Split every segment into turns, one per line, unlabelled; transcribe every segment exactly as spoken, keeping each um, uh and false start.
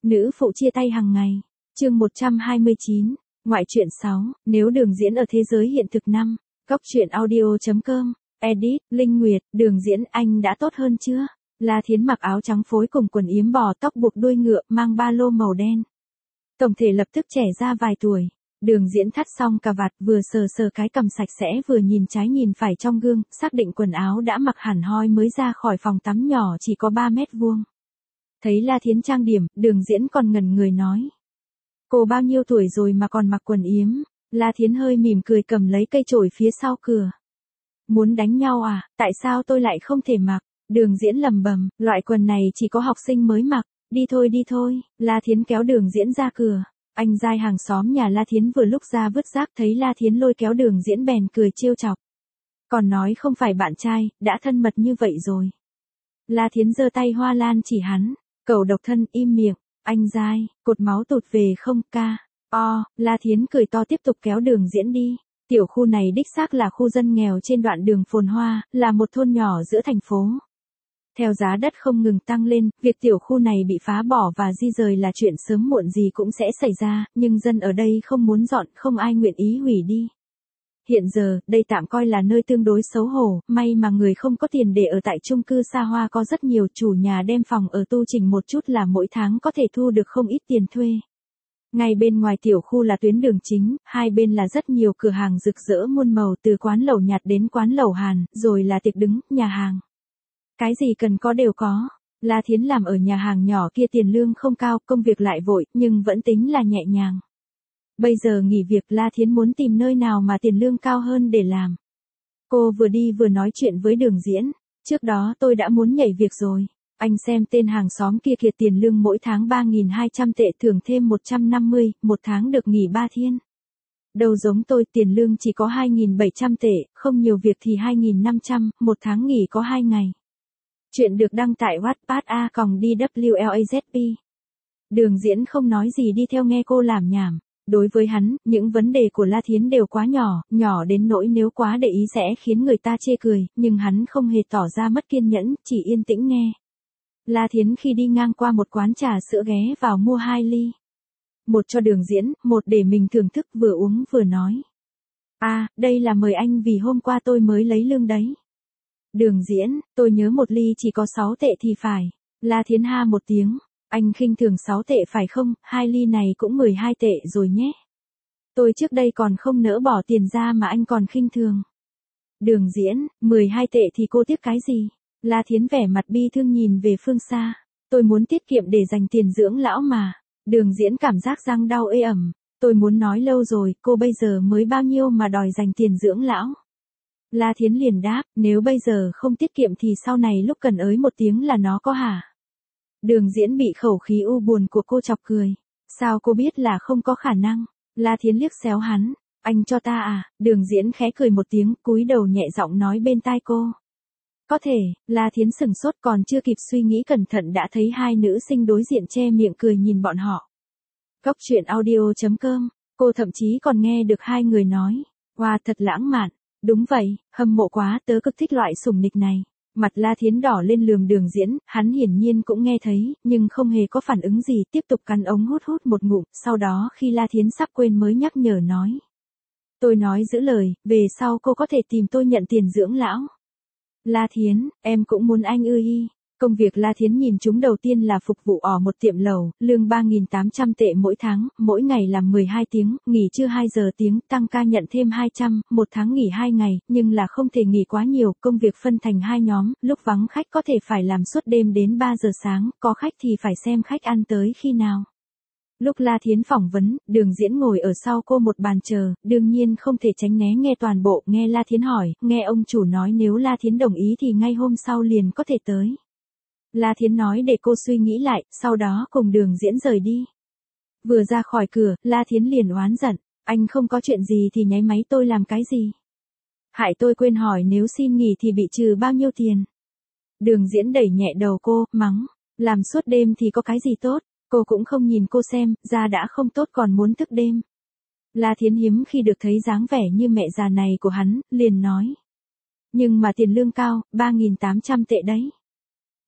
Nữ phụ chia tay hàng ngày. Chương một trăm hai mươi chín. Ngoại truyện sáu, nếu Đường Diễn ở thế giới hiện thực năm. Góc truyện audio chấm com. Edit, Linh Nguyệt, Đường Diễn anh đã tốt hơn chưa? La Thiến mặc áo trắng phối cùng quần yếm bò, tóc buộc đuôi ngựa, mang ba lô màu đen. Tổng thể lập tức trẻ ra vài tuổi. Đường Diễn thắt xong cà vạt, vừa sờ sờ cái cằm sạch sẽ vừa nhìn trái nhìn phải trong gương, xác định quần áo đã mặc hẳn hoi mới ra khỏi phòng tắm nhỏ chỉ có ba mét vuông. Thấy La Thiến trang điểm, Đường Diễn còn ngẩn người nói. Cô bao nhiêu tuổi rồi mà còn mặc quần yếm? La Thiến hơi mỉm cười cầm lấy cây chổi phía sau cửa. Muốn đánh nhau à, tại sao tôi lại không thể mặc? Đường Diễn lầm bầm, loại quần này chỉ có học sinh mới mặc, đi thôi đi thôi. La Thiến kéo Đường Diễn ra cửa. Anh giai hàng xóm nhà La Thiến vừa lúc ra vứt rác thấy La Thiến lôi kéo Đường Diễn bèn cười trêu chọc. Còn nói không phải bạn trai, đã thân mật như vậy rồi. La Thiến giơ tay hoa lan chỉ hắn, cậu độc thân im miệng, anh giai, cột máu tụt về không ca. O, La Thiến cười to tiếp tục kéo Đường Diễn đi. Tiểu khu này đích xác là khu dân nghèo trên đoạn đường phồn hoa, là một thôn nhỏ giữa thành phố. Theo giá đất không ngừng tăng lên, việc tiểu khu này bị phá bỏ và di rời là chuyện sớm muộn gì cũng sẽ xảy ra, nhưng dân ở đây không muốn dọn, không ai nguyện ý hủy đi. Hiện giờ, đây tạm coi là nơi tương đối xấu hổ, may mà người không có tiền để ở tại chung cư xa hoa có rất nhiều, chủ nhà đem phòng ở tu chỉnh một chút là mỗi tháng có thể thu được không ít tiền thuê. Ngay bên ngoài tiểu khu là tuyến đường chính, hai bên là rất nhiều cửa hàng rực rỡ muôn màu từ quán lẩu nhạt đến quán lẩu Hàn, rồi là tiệc đứng, nhà hàng. Cái gì cần có đều có. La Thiến làm ở nhà hàng nhỏ kia tiền lương không cao, công việc lại vội, nhưng vẫn tính là nhẹ nhàng. Bây giờ nghỉ việc La Thiến muốn tìm nơi nào mà tiền lương cao hơn để làm. Cô vừa đi vừa nói chuyện với Đường Diễn. Trước đó tôi đã muốn nhảy việc rồi. Anh xem tên hàng xóm kia kìa, tiền lương mỗi tháng ba nghìn hai trăm tệ, thưởng thêm một trăm năm mươi, một tháng được nghỉ ba thiên. Đâu giống tôi, tiền lương chỉ có hai nghìn bảy trăm tệ, không nhiều việc thì hai nghìn năm trăm, một tháng nghỉ có hai ngày. Chuyện được đăng tại Wattpad a còng đê vê lờ a zét pê. Đường Diễn không nói gì đi theo nghe cô làm nhảm. Đối với hắn, những vấn đề của La Thiến đều quá nhỏ, nhỏ đến nỗi nếu quá để ý sẽ khiến người ta chê cười, nhưng hắn không hề tỏ ra mất kiên nhẫn, chỉ yên tĩnh nghe. La Thiến khi đi ngang qua một quán trà sữa ghé vào mua hai ly. Một cho Đường Diễn, một để mình thưởng thức, vừa uống vừa nói. À, đây là mời anh vì hôm qua tôi mới lấy lương đấy. Đường Diễn, tôi nhớ một ly chỉ có sáu tệ thì phải. La Thiến ha một tiếng. Anh khinh thường sáu tệ phải không, hai ly này cũng mười hai tệ rồi nhé. Tôi trước đây còn không nỡ bỏ tiền ra mà anh còn khinh thường. Đường Diễn, mười hai tệ thì cô tiếc cái gì? La Thiến vẻ mặt bi thương nhìn về phương xa. Tôi muốn tiết kiệm để dành tiền dưỡng lão mà. Đường Diễn cảm giác răng đau ê ẩm. Tôi muốn nói lâu rồi, cô bây giờ mới bao nhiêu mà đòi dành tiền dưỡng lão? La Thiến liền đáp, nếu bây giờ không tiết kiệm thì sau này lúc cần ới một tiếng là nó có hả? Đường Diễn bị khẩu khí u buồn của cô chọc cười. Sao cô biết là không có khả năng? La Thiến liếc xéo hắn. Anh cho ta à? Đường Diễn khẽ cười một tiếng, cúi đầu nhẹ giọng nói bên tai cô. Có thể. La Thiến sừng sốt, còn chưa kịp suy nghĩ cẩn thận đã thấy hai nữ sinh đối diện che miệng cười nhìn bọn họ. Góc truyện audio chấm com. Cô thậm chí còn nghe được hai người nói. Wow, thật lãng mạn. Đúng vậy, hâm mộ quá, tớ cực thích loại sủng nịch này. Mặt La Thiến đỏ lên lườm Đường Diễn, hắn hiển nhiên cũng nghe thấy, nhưng không hề có phản ứng gì, tiếp tục cắn ống hút hút một ngụm, sau đó khi La Thiến sắp quên mới nhắc nhở nói. Tôi nói giữ lời, về sau cô có thể tìm tôi nhận tiền dưỡng lão. La Thiến, em cũng muốn anh ư y. Công việc La Thiến nhìn chúng đầu tiên là phục vụ ở một tiệm lẩu, lương ba nghìn tám trăm tệ mỗi tháng, mỗi ngày làm mười hai tiếng, nghỉ trưa hai giờ tiếng, tăng ca nhận thêm hai trăm, một tháng nghỉ hai ngày, nhưng là không thể nghỉ quá nhiều, công việc phân thành hai nhóm, lúc vắng khách có thể phải làm suốt đêm đến ba giờ sáng, có khách thì phải xem khách ăn tới khi nào. Lúc La Thiến phỏng vấn, Đường Diễn ngồi ở sau cô một bàn chờ, đương nhiên không thể tránh né nghe toàn bộ, nghe La Thiến hỏi, nghe ông chủ nói nếu La Thiến đồng ý thì ngay hôm sau liền có thể tới. La Thiến nói để cô suy nghĩ lại, sau đó cùng Đường Diễn rời đi. Vừa ra khỏi cửa, La Thiến liền oán giận, anh không có chuyện gì thì nháy máy tôi làm cái gì? Hại tôi quên hỏi nếu xin nghỉ thì bị trừ bao nhiêu tiền? Đường Diễn đẩy nhẹ đầu cô, mắng, làm suốt đêm thì có cái gì tốt, cô cũng không nhìn cô xem, da đã không tốt còn muốn thức đêm. La Thiến hiếm khi được thấy dáng vẻ như mẹ già này của hắn, liền nói. Nhưng mà tiền lương cao, ba nghìn tám trăm tệ đấy.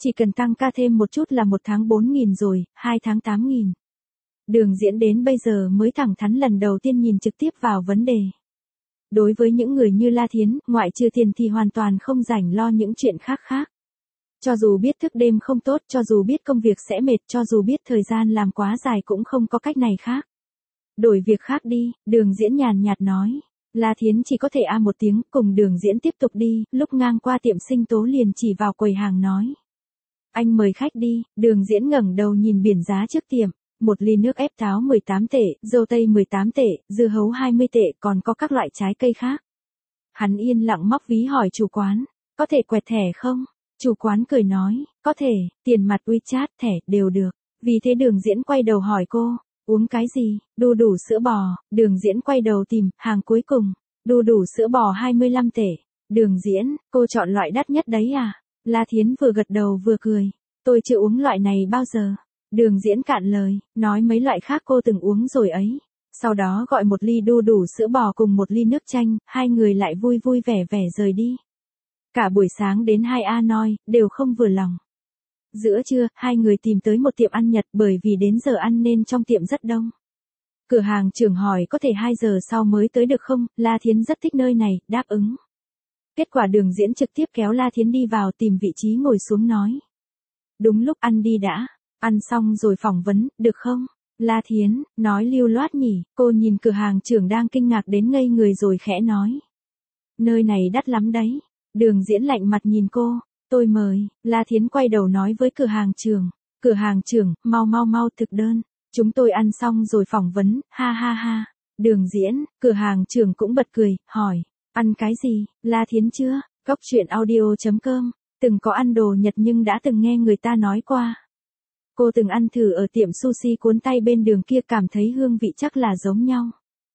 Chỉ cần tăng ca thêm một chút là một tháng bốn nghìn rồi, hai tháng tám nghìn. Đường Diễn đến bây giờ mới thẳng thắn lần đầu tiên nhìn trực tiếp vào vấn đề. Đối với những người như La Thiến, ngoại trừ tiền thì hoàn toàn không rảnh lo những chuyện khác khác. Cho dù biết thức đêm không tốt, cho dù biết công việc sẽ mệt, cho dù biết thời gian làm quá dài cũng không có cách này khác. Đổi việc khác đi, Đường Diễn nhàn nhạt nói. La Thiến chỉ có thể a một tiếng, cùng Đường Diễn tiếp tục đi, lúc ngang qua tiệm Sinh Tố liền chỉ vào quầy hàng nói. Anh mời khách đi. Đường Diễn ngẩng đầu nhìn biển giá trước tiệm. Một ly nước ép táo mười tám tệ, dâu tây mười tám tệ, dưa hấu hai mươi tệ, còn có các loại trái cây khác. Hắn yên lặng móc ví hỏi chủ quán, có thể quẹt thẻ không? Chủ quán cười nói, có thể, tiền mặt WeChat, thẻ, đều được. Vì thế Đường Diễn quay đầu hỏi cô, uống cái gì? Đu đủ sữa bò. Đường Diễn quay đầu tìm, hàng cuối cùng. Đu đủ sữa bò hai mươi lăm tệ. Đường Diễn, cô chọn loại đắt nhất đấy à? La Thiến vừa gật đầu vừa cười. Tôi chưa uống loại này bao giờ. Đường Diễn cạn lời, nói mấy loại khác cô từng uống rồi ấy. Sau đó gọi một ly đu đủ sữa bò cùng một ly nước chanh, hai người lại vui vui vẻ vẻ rời đi. Cả buổi sáng đến hai Hanoi, đều không vừa lòng. Giữa trưa, hai người tìm tới một tiệm ăn Nhật bởi vì đến giờ ăn nên trong tiệm rất đông. Cửa hàng trưởng hỏi có thể hai giờ sau mới tới được không, La Thiến rất thích nơi này, đáp ứng. Kết quả Đường Diễn trực tiếp kéo La Thiến đi vào tìm vị trí ngồi xuống nói. Đúng lúc ăn đi đã. Ăn xong rồi phỏng vấn, được không? La Thiến, nói lưu loát nhỉ, cô nhìn cửa hàng trưởng đang kinh ngạc đến ngây người rồi khẽ nói. Nơi này đắt lắm đấy. Đường Diễn lạnh mặt nhìn cô, tôi mời. La Thiến quay đầu nói với cửa hàng trưởng. Cửa hàng trưởng, mau mau mau thực đơn. Chúng tôi ăn xong rồi phỏng vấn, ha ha ha. Đường Diễn, cửa hàng trưởng cũng bật cười, hỏi. Ăn cái gì? La Thiến chưa? Cóc truyện audio chấm com. Từng có ăn đồ Nhật nhưng đã từng nghe người ta nói qua. Cô từng ăn thử ở tiệm sushi cuốn tay bên đường kia, cảm thấy hương vị chắc là giống nhau.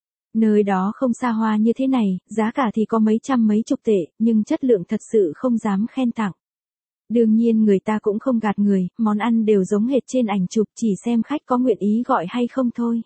Nơi đó không xa hoa như thế này, giá cả thì có mấy trăm mấy chục tệ, nhưng chất lượng thật sự không dám khen tặng. Đương nhiên người ta cũng không gạt người, món ăn đều giống hệt trên ảnh chụp, chỉ xem khách có nguyện ý gọi hay không thôi.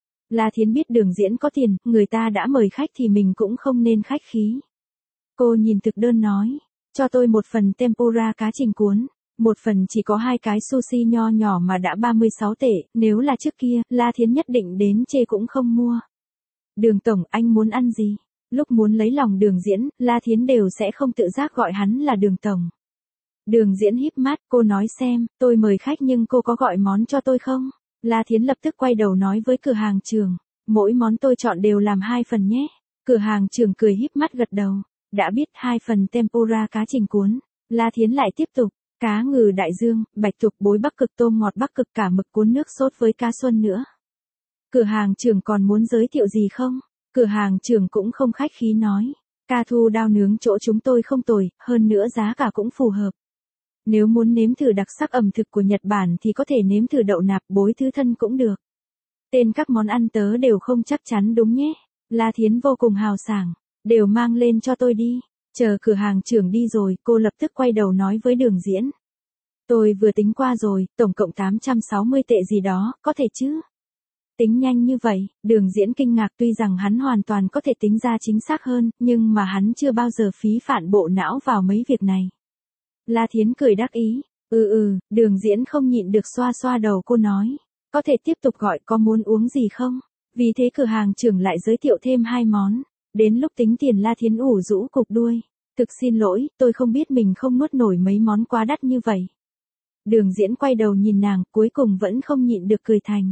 La Thiến biết Đường Diễn có tiền, người ta đã mời khách thì mình cũng không nên khách khí. Cô nhìn thực đơn nói, cho tôi một phần tempura cá trình cuốn. Một phần chỉ có hai cái sushi nho nhỏ mà đã ba mươi sáu tệ, nếu là trước kia, La Thiến nhất định đến chê cũng không mua. Đường tổng, anh muốn ăn gì? Lúc muốn lấy lòng Đường Diễn, La Thiến đều sẽ không tự giác gọi hắn là Đường tổng. Đường Diễn híp mắt, cô nói xem, tôi mời khách nhưng cô có gọi món cho tôi không? La Thiến lập tức quay đầu nói với cửa hàng trưởng, mỗi món tôi chọn đều làm hai phần nhé. Cửa hàng trưởng cười híp mắt gật đầu, đã biết hai phần tempura cá trình cuốn. La Thiến lại tiếp tục. Cá ngừ đại dương, bạch tuộc bối Bắc Cực, tôm ngọt Bắc Cực, cả mực cuốn nước sốt với cá xuân nữa. Cửa hàng trưởng còn muốn giới thiệu gì không? Cửa hàng trưởng cũng không khách khí nói. Ca thu đao nướng chỗ chúng tôi không tồi, hơn nữa giá cả cũng phù hợp. Nếu muốn nếm thử đặc sắc ẩm thực của Nhật Bản thì có thể nếm thử đậu nạp bối thứ thân cũng được. Tên các món ăn tớ đều không chắc chắn đúng nhé. La Thiến vô cùng hào sảng. Đều mang lên cho tôi đi. Chờ cửa hàng trưởng đi rồi, cô lập tức quay đầu nói với Đường Diễn. Tôi vừa tính qua rồi, tổng cộng tám trăm sáu mươi tệ gì đó, có thể chứ? Tính nhanh như vậy, Đường Diễn kinh ngạc, tuy rằng hắn hoàn toàn có thể tính ra chính xác hơn, nhưng mà hắn chưa bao giờ phí phản bộ não vào mấy việc này. La Thiến cười đắc ý, ừ ừ, Đường Diễn không nhịn được xoa xoa đầu cô nói. Có thể tiếp tục gọi, có muốn uống gì không? Vì thế cửa hàng trưởng lại giới thiệu thêm hai món. Đến lúc tính tiền La Thiến ủ rũ cục đuôi. Thực xin lỗi, tôi không biết mình không nuốt nổi mấy món quá đắt như vậy. Đường Diễn quay đầu nhìn nàng, cuối cùng vẫn không nhịn được cười thành.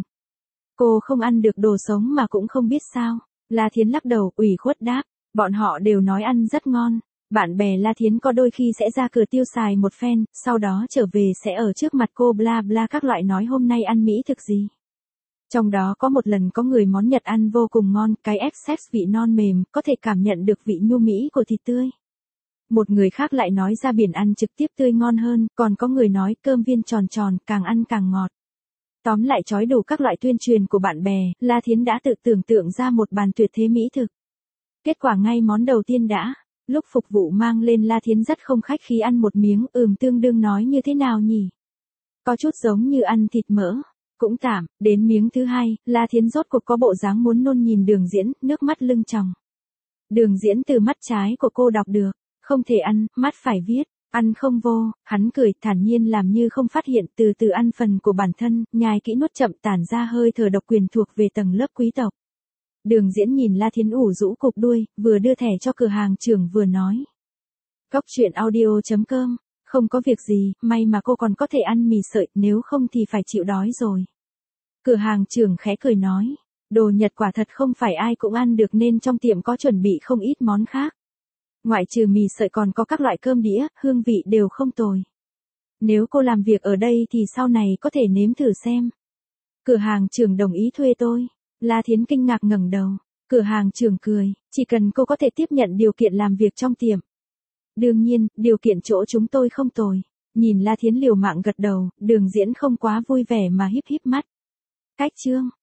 Cô không ăn được đồ sống mà cũng không biết sao. La Thiến lắc đầu, ủy khuất đáp. Bọn họ đều nói ăn rất ngon. Bạn bè La Thiến có đôi khi sẽ ra cửa tiêu xài một phen, sau đó trở về sẽ ở trước mặt cô bla bla các loại nói hôm nay ăn mỹ thực gì. Trong đó có một lần có người món Nhật ăn vô cùng ngon, cái Essex vị non mềm, có thể cảm nhận được vị nhu mỹ của thịt tươi. Một người khác lại nói ra biển ăn trực tiếp tươi ngon hơn, còn có người nói cơm viên tròn tròn, càng ăn càng ngọt. Tóm lại chói đủ các loại tuyên truyền của bạn bè, La Thiến đã tự tưởng tượng ra một bàn tuyệt thế mỹ thực. Kết quả ngay món đầu tiên đã, lúc phục vụ mang lên La Thiến rất không khách khí ăn một miếng, ừm tương đương nói như thế nào nhỉ? Có chút giống như ăn thịt mỡ. Cũng tạm, đến miếng thứ hai, La Thiến rốt cuộc có bộ dáng muốn nôn nhìn Đường Diễn, nước mắt lưng tròng. Đường Diễn từ mắt trái của cô đọc được, không thể ăn, mắt phải viết, Ăn không vô, hắn cười thản nhiên làm như không phát hiện, từ từ ăn phần của bản thân, nhai kỹ nuốt chậm tản ra hơi thở độc quyền thuộc về tầng lớp quý tộc. Đường Diễn nhìn La Thiến ủ rũ cục đuôi, vừa đưa thẻ cho cửa hàng trưởng vừa nói. Cóc truyện audio chấm com, không có việc gì, may mà cô còn có thể ăn mì sợi, nếu không thì phải chịu đói rồi. Cửa hàng trưởng khẽ cười nói, đồ Nhật quả thật không phải ai cũng ăn được nên trong tiệm có chuẩn bị không ít món khác. Ngoại trừ mì sợi còn có các loại cơm đĩa, hương vị đều không tồi. Nếu cô làm việc ở đây thì sau này có thể nếm thử xem. Cửa hàng trưởng đồng ý thuê tôi. La Thiến kinh ngạc ngẩng đầu. Cửa hàng trưởng cười, chỉ cần cô có thể tiếp nhận điều kiện làm việc trong tiệm. Đương nhiên, điều kiện chỗ chúng tôi không tồi. Nhìn La Thiến liều mạng gật đầu, Đường Diễn không quá vui vẻ mà híp híp mắt. Cách chương.